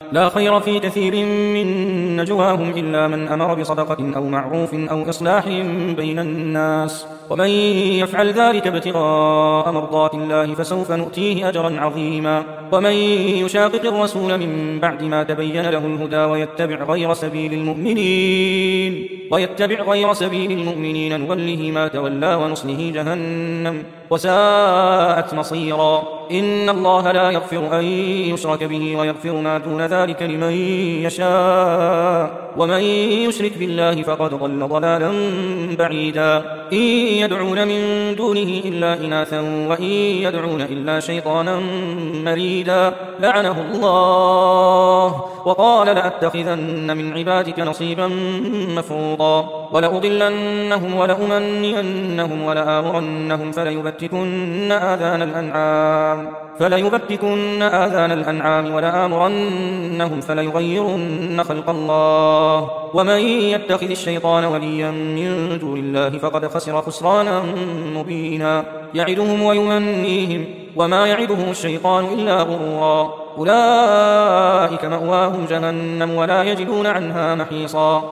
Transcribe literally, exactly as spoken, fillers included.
لا خير في كثير من نجواهم إلا من أمر بصدقة أو معروف أو إصلاح بين الناس، ومن يفعل ذلك ابتغاء مرضات الله فسوف نؤتيه أجرا عظيما. ومن يشاقق الرسول من بعد ما تبين له الهدى ويتبع غير سبيل المؤمنين ويتبع غير سبيل المؤمنين نوله ما تولى ونصله جهنم وساءت مصيرا. إن الله لا يغفر أن يشرك به ويغفر ما دون ذلك لمن يشاء، ومن يشرك بالله فقد ضل ضلالا بعيدا. إن يدعون من دونه إلا إناثا وإن يدعون إلا شيطانا مريدا لعنه الله وقال لأتخذن من عبادك نصيبا مفروضا ولأضلنهم ولأمنينهم ولآمرنهم فليبتكن آذان الأنعام فليبتكن آذان الأنعام ولآمرنهم فليغيرن خلق الله. ومن يتخذ الشيطان وليا من دون الله فقد خسر خسرانا مبينا. يعدهم ويمنيهم وما يعدهم الشيطان إلا غرورا. أولئك مأواهم جهنم ولا يجدون عنها محيصا.